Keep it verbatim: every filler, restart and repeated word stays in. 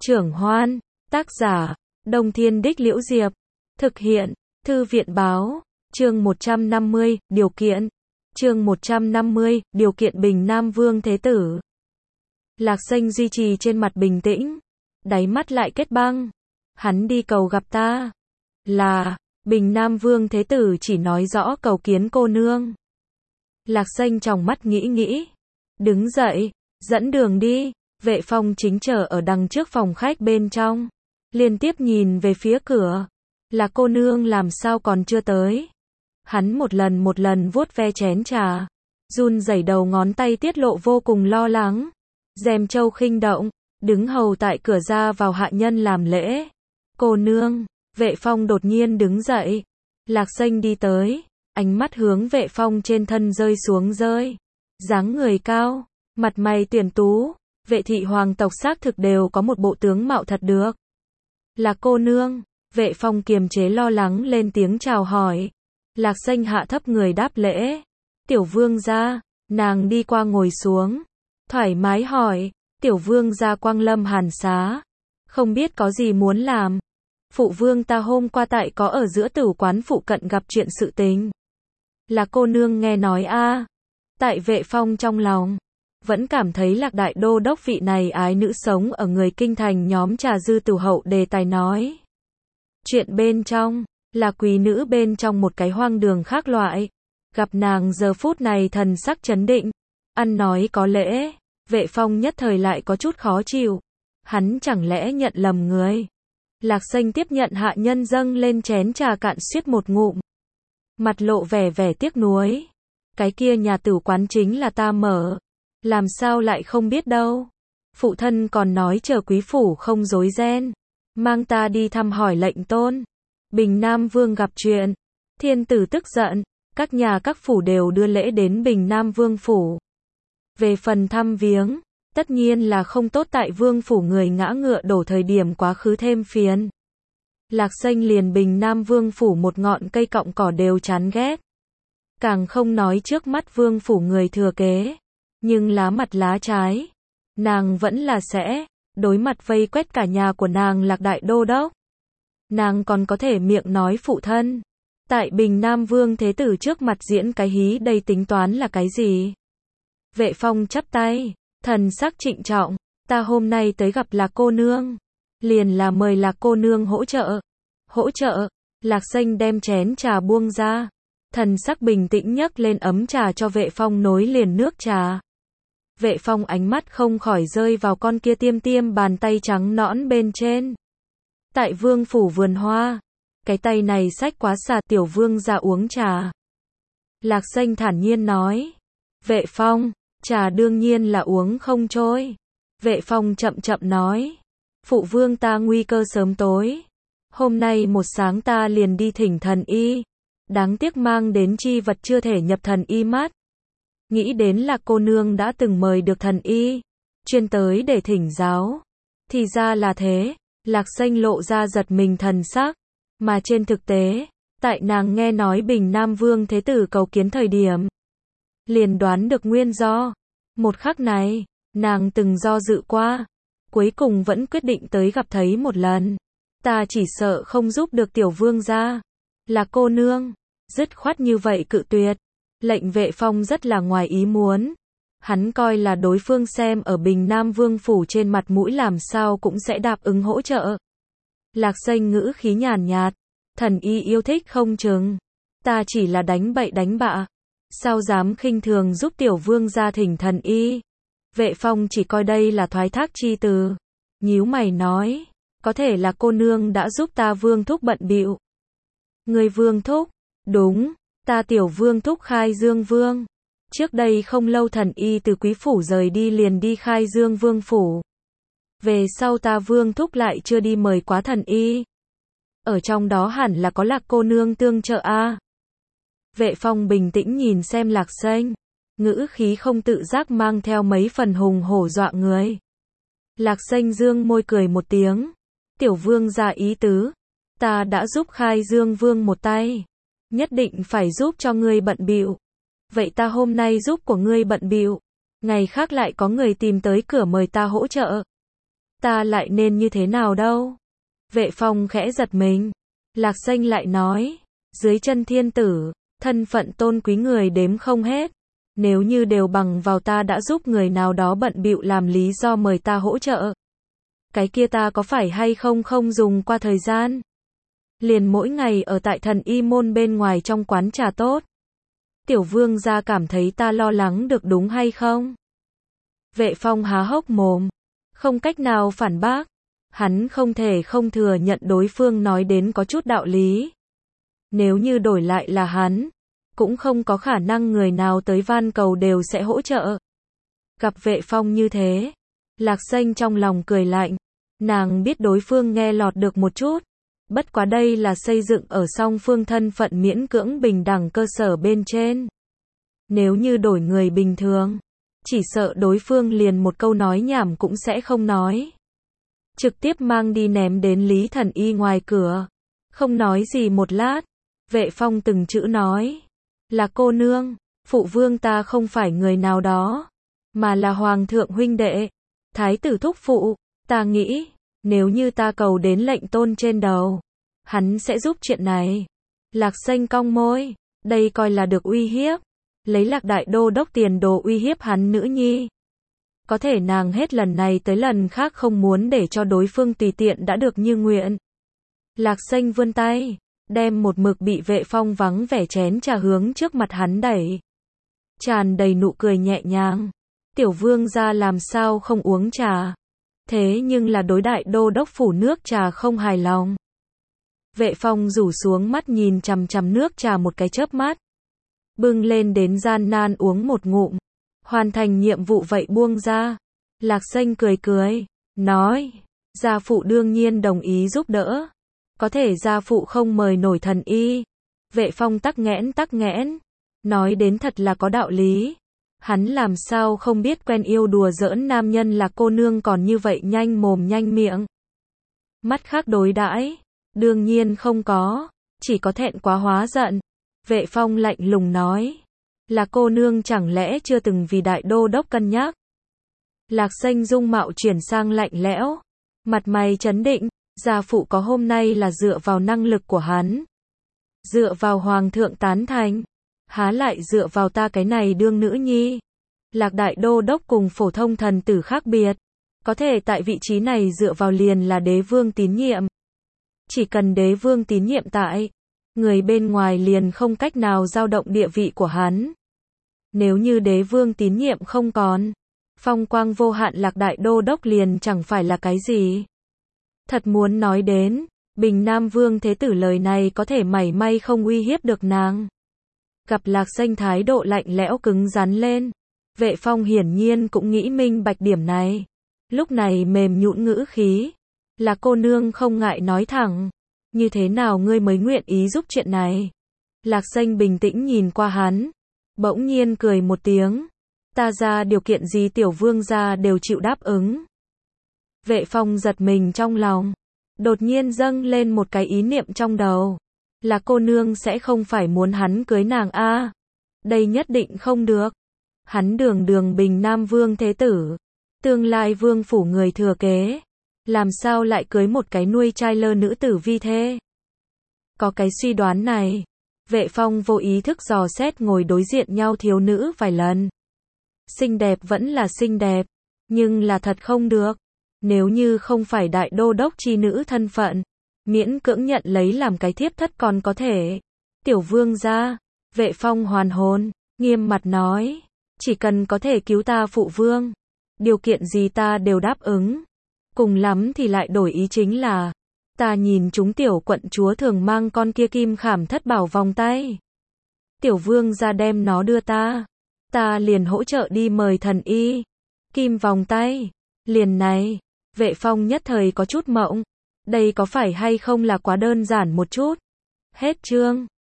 Trưởng Hoan, tác giả, Đông Thiên Đích Liễu Diệp, thực hiện, Thư viện Báo, chương một trăm năm mươi, điều kiện, chương một trăm năm mươi, điều kiện Bình Nam Vương Thế Tử. Lạc Xanh duy trì trên mặt bình tĩnh, đáy mắt lại kết băng. Hắn đi cầu gặp ta, là, Bình Nam Vương Thế Tử chỉ nói rõ cầu kiến cô nương. Lạc Xanh trong mắt nghĩ nghĩ, đứng dậy, dẫn đường đi. Vệ Phong chính chờ ở đằng trước phòng khách bên trong, liên tiếp nhìn về phía cửa, là cô nương làm sao còn chưa tới. Hắn một lần một lần vuốt ve chén trà, run rẩy đầu ngón tay tiết lộ vô cùng lo lắng. Dèm châu khinh động, đứng hầu tại cửa ra vào hạ nhân làm lễ. Cô nương, Vệ Phong đột nhiên đứng dậy. Lạc Xanh đi tới, ánh mắt hướng Vệ Phong trên thân rơi xuống rơi. Dáng người cao, mặt mày tuyển tú, Vệ thị hoàng tộc xác thực đều có một bộ tướng mạo thật được. Là cô nương, Vệ Phong kiềm chế lo lắng lên tiếng chào hỏi. Lạc Xanh hạ thấp người đáp lễ. Tiểu vương gia, nàng đi qua ngồi xuống, thoải mái hỏi, tiểu vương gia quang lâm hàn xá, không biết có gì muốn làm. Phụ vương ta hôm qua tại có ở giữa tử quán phụ cận gặp chuyện sự tình. Là cô nương nghe nói a. Tại Vệ Phong trong lòng vẫn cảm thấy Lạc đại đô đốc vị này ái nữ sống ở người kinh thành nhóm trà dư tử hậu đề tài nói. Chuyện bên trong, là quý nữ bên trong một cái hoang đường khác loại. Gặp nàng giờ phút này thần sắc chấn định, ăn nói có lễ. Vệ Phong nhất thời lại có chút khó chịu. Hắn chẳng lẽ nhận lầm người. Lạc Xanh tiếp nhận hạ nhân dâng lên chén trà cạn suýt một ngụm, mặt lộ vẻ vẻ tiếc nuối. Cái kia nhà tử quán chính là ta mở, làm sao lại không biết đâu. Phụ thân còn nói chờ quý phủ không rối ren, mang ta đi thăm hỏi lệnh tôn. Bình Nam Vương gặp chuyện, thiên tử tức giận, các nhà các phủ đều đưa lễ đến Bình Nam Vương phủ. Về phần thăm viếng, tất nhiên là không tốt tại vương phủ người ngã ngựa đổ thời điểm quá khứ thêm phiền. Lạc Xanh liền Bình Nam Vương phủ một ngọn cây cọng cỏ đều chán ghét. Càng không nói trước mắt vương phủ người thừa kế. Nhưng lá mặt lá trái, nàng vẫn là sẽ đối mặt vây quét cả nhà của nàng Lạc đại đô đốc. Nàng còn có thể miệng nói phụ thân. Tại Bình Nam Vương Thế Tử trước mặt diễn cái hí đây tính toán là cái gì? Vệ Phong chắp tay, thần sắc trịnh trọng, ta hôm nay tới gặp Lạc cô nương, liền là mời Lạc cô nương hỗ trợ. Hỗ trợ? Lạc Xanh đem chén trà buông ra, thần sắc bình tĩnh nhấc lên ấm trà cho Vệ Phong nối liền nước trà. Vệ Phong ánh mắt không khỏi rơi vào con kia tiêm tiêm bàn tay trắng nõn bên trên. Tại vương phủ vườn hoa, cái tay này xách quá xà tiểu vương ra uống trà. Lạc Xanh thản nhiên nói. Vệ Phong, trà đương nhiên là uống không trôi. Vệ Phong chậm chậm nói. Phụ vương ta nguy cơ sớm tối. Hôm nay một sáng ta liền đi thỉnh thần y. Đáng tiếc mang đến chi vật chưa thể nhập thần y mắt. Nghĩ đến là cô nương đã từng mời được thần y, chuyên tới để thỉnh giáo. Thì ra là thế, Lạc Xanh lộ ra giật mình thần sắc. Mà trên thực tế, tại nàng nghe nói Bình Nam Vương Thế Tử cầu kiến thời điểm, liền đoán được nguyên do. Một khắc này, nàng từng do dự qua, cuối cùng vẫn quyết định tới gặp thấy một lần. Ta chỉ sợ không giúp được tiểu vương gia. Là cô nương, dứt khoát như vậy cự tuyệt. Lệnh Vệ Phong rất là ngoài ý muốn. Hắn coi là đối phương xem ở Bình Nam Vương phủ trên mặt mũi làm sao cũng sẽ đáp ứng hỗ trợ. Lạc Xanh ngữ khí nhàn nhạt, thần y yêu thích không chừng. Ta chỉ là đánh bậy đánh bạ, sao dám khinh thường giúp tiểu vương gia thỉnh thần y. Vệ Phong chỉ coi đây là thoái thác chi từ, nhíu mày nói, có thể là cô nương đã giúp ta vương thúc bận bịu. Người vương thúc? Đúng. Ta tiểu vương thúc Khai Dương Vương. Trước đây không lâu thần y từ quý phủ rời đi liền đi Khai Dương Vương phủ. Về sau ta vương thúc lại chưa đi mời quá thần y. Ở trong đó hẳn là có Lạc cô nương tương trợ a. Vệ Phong bình tĩnh nhìn xem Lạc Xanh, ngữ khí không tự giác mang theo mấy phần hùng hổ dọa người. Lạc Xanh dương môi cười một tiếng. Tiểu vương ra ý tứ, ta đã giúp Khai Dương Vương một tay, nhất định phải giúp cho ngươi bận bịu. Vậy ta hôm nay giúp của ngươi bận bịu, ngày khác lại có người tìm tới cửa mời ta hỗ trợ. Ta lại nên như thế nào đâu? Vệ Phong khẽ giật mình. Lạc Xanh lại nói, dưới chân thiên tử, thân phận tôn quý người đếm không hết. Nếu như đều bằng vào ta đã giúp người nào đó bận bịu làm lý do mời ta hỗ trợ, cái kia ta có phải hay không không dùng qua thời gian. Liền mỗi ngày ở tại Thần Y môn bên ngoài trong quán trà tốt. Tiểu vương gia cảm thấy ta lo lắng được đúng hay không? Vệ Phong há hốc mồm, không cách nào phản bác. Hắn không thể không thừa nhận đối phương nói đến có chút đạo lý. Nếu như đổi lại là hắn, cũng không có khả năng người nào tới van cầu đều sẽ hỗ trợ. Gặp Vệ Phong như thế, Lạc Xanh trong lòng cười lạnh. Nàng biết đối phương nghe lọt được một chút. Bất quá đây là xây dựng ở song phương thân phận miễn cưỡng bình đẳng cơ sở bên trên. Nếu như đổi người bình thường, chỉ sợ đối phương liền một câu nói nhảm cũng sẽ không nói. Trực tiếp mang đi ném đến Lý Thần Y ngoài cửa. Không nói gì một lát, Vệ Phong từng chữ nói. Là cô nương, phụ vương ta không phải người nào đó, mà là hoàng thượng huynh đệ, thái tử thúc phụ. Ta nghĩ, nếu như ta cầu đến lệnh tôn trên đầu, hắn sẽ giúp chuyện này. Lạc Xanh cong môi, đây coi là được uy hiếp. Lấy Lạc đại đô đốc tiền đồ uy hiếp hắn nữ nhi. Có thể nàng hết lần này tới lần khác không muốn để cho đối phương tùy tiện đã được như nguyện. Lạc Xanh vươn tay, đem một mực bị Vệ Phong vắng vẻ chén trà hướng trước mặt hắn đẩy. Tràn đầy nụ cười nhẹ nhàng. Tiểu vương gia làm sao không uống trà? Thế nhưng là đối đại đô đốc phủ nước trà không hài lòng. Vệ Phong rủ xuống mắt nhìn chằm chằm nước trà một cái chớp mắt. Bưng lên đến gian nan uống một ngụm. Hoàn thành nhiệm vụ vậy buông ra. Lạc Xanh cười cười, nói, gia phụ đương nhiên đồng ý giúp đỡ. Có thể gia phụ không mời nổi Thần Y. Vệ Phong tắc nghẽn tắc nghẽn. Nói đến thật là có đạo lý. Hắn làm sao không biết quen yêu đùa giỡn nam nhân là cô nương còn như vậy nhanh mồm nhanh miệng. Mắt khác đối đãi, đương nhiên không có, chỉ có thẹn quá hóa giận. Vệ Phong lạnh lùng nói, là cô nương chẳng lẽ chưa từng vì đại đô đốc cân nhắc. Lạc Xanh dung mạo chuyển sang lạnh lẽo, mặt mày trấn định, gia phụ có hôm nay là dựa vào năng lực của hắn, dựa vào hoàng thượng tán thành, há lại dựa vào ta cái này đương nữ nhi. Lạc đại đô đốc cùng phổ thông thần tử khác biệt, có thể tại vị trí này dựa vào liền là đế vương tín nhiệm. Chỉ cần đế vương tín nhiệm tại, người bên ngoài liền không cách nào dao động địa vị của hắn. Nếu như đế vương tín nhiệm không còn, phong quang vô hạn Lạc đại đô đốc liền chẳng phải là cái gì. Thật muốn nói đến, Bình Nam Vương Thế Tử lời này có thể mảy may không uy hiếp được nàng. Gặp Lạc Xanh thái độ lạnh lẽo cứng rắn lên, Vệ Phong hiển nhiên cũng nghĩ minh bạch điểm này. Lúc này mềm nhũn ngữ khí, là cô nương không ngại nói thẳng, như thế nào ngươi mới nguyện ý giúp chuyện này. Lạc Xanh bình tĩnh nhìn qua hắn, bỗng nhiên cười một tiếng, ta ra điều kiện gì tiểu vương gia đều chịu đáp ứng. Vệ Phong giật mình trong lòng, đột nhiên dâng lên một cái ý niệm trong đầu, là cô nương sẽ không phải muốn hắn cưới nàng a? À, đây nhất định không được. Hắn đường đường Bình Nam Vương Thế Tử, tương lai vương phủ người thừa kế, làm sao lại cưới một cái nuôi trai lơ nữ tử vi thê. Có cái suy đoán này, Vệ Phong vô ý thức dò xét ngồi đối diện nhau thiếu nữ vài lần. Xinh đẹp vẫn là xinh đẹp, nhưng là thật không được. Nếu như không phải đại đô đốc chi nữ thân phận, miễn cưỡng nhận lấy làm cái thiếp thất còn có thể. Tiểu vương gia, Vệ Phong hoàn hồn, nghiêm mặt nói, chỉ cần có thể cứu ta phụ vương, điều kiện gì ta đều đáp ứng. Cùng lắm thì lại đổi ý chính là, ta nhìn chúng tiểu quận chúa thường mang con kia kim khảm thất bảo vòng tay. Tiểu vương gia đem nó đưa ta, ta liền hỗ trợ đi mời Thần Y. Kim vòng tay, liền này. Vệ Phong nhất thời có chút mộng, đây có phải hay không là quá đơn giản một chút. Hết chương.